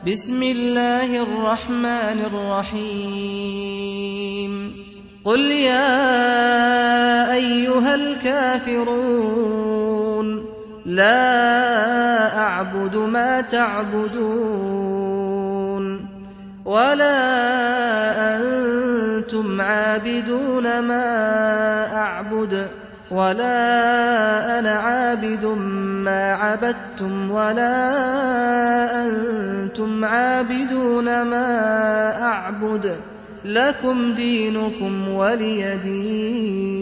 بسم الله الرحمن الرحيم قل يا أيها الكافرون لا أعبد ما تعبدون ولا أنتم عابدون ما أعبد ولا أنا عابد ما عبدتم ولا أنتم عابدون ما أعبد لكم دينكم ولي دين.